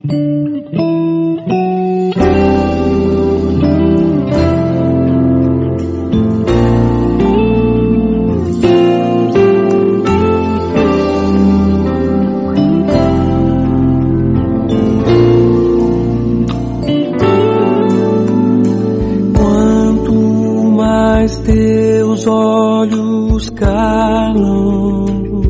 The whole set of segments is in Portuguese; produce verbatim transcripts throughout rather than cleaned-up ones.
Teus olhos calam,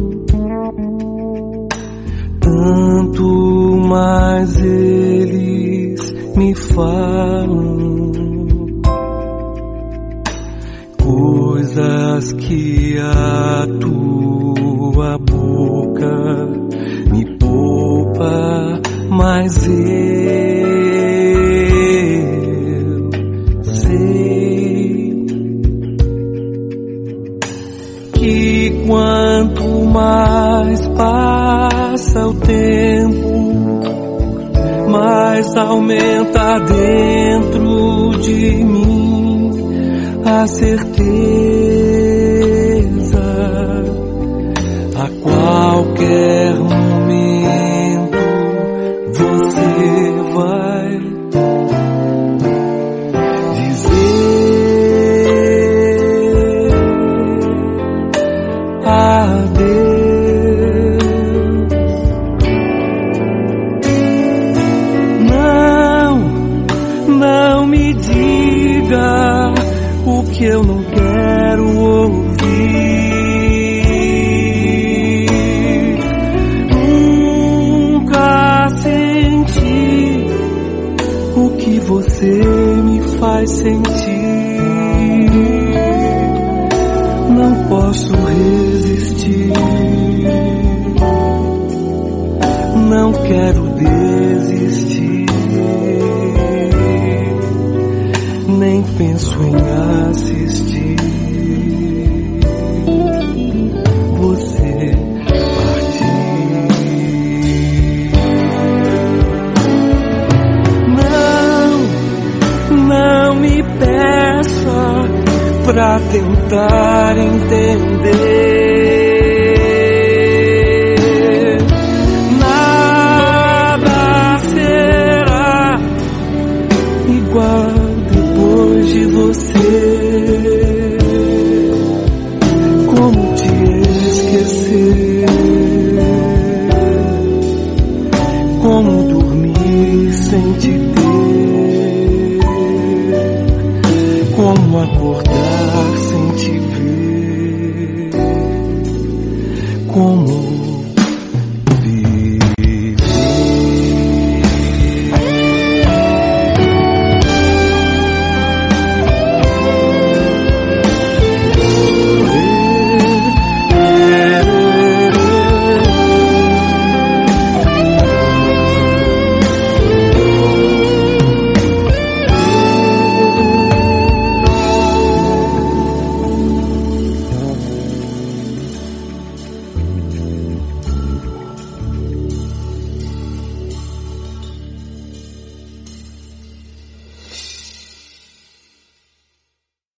tanto mais eles me falam coisas que a tua boca me poupa, mas eu que quanto mais passa o tempo, mais aumenta dentro de mim a certeza. A qualquer momento você vai que eu não quero ouvir. Nunca senti o que você me faz sentir. Não posso resistir. Não quero desistir. Nem penso em assistir você partir. Não, não me peça pra tentar entender. Nada será igual de você. Como te esquecer? Como dormir sem te ter? Como acordar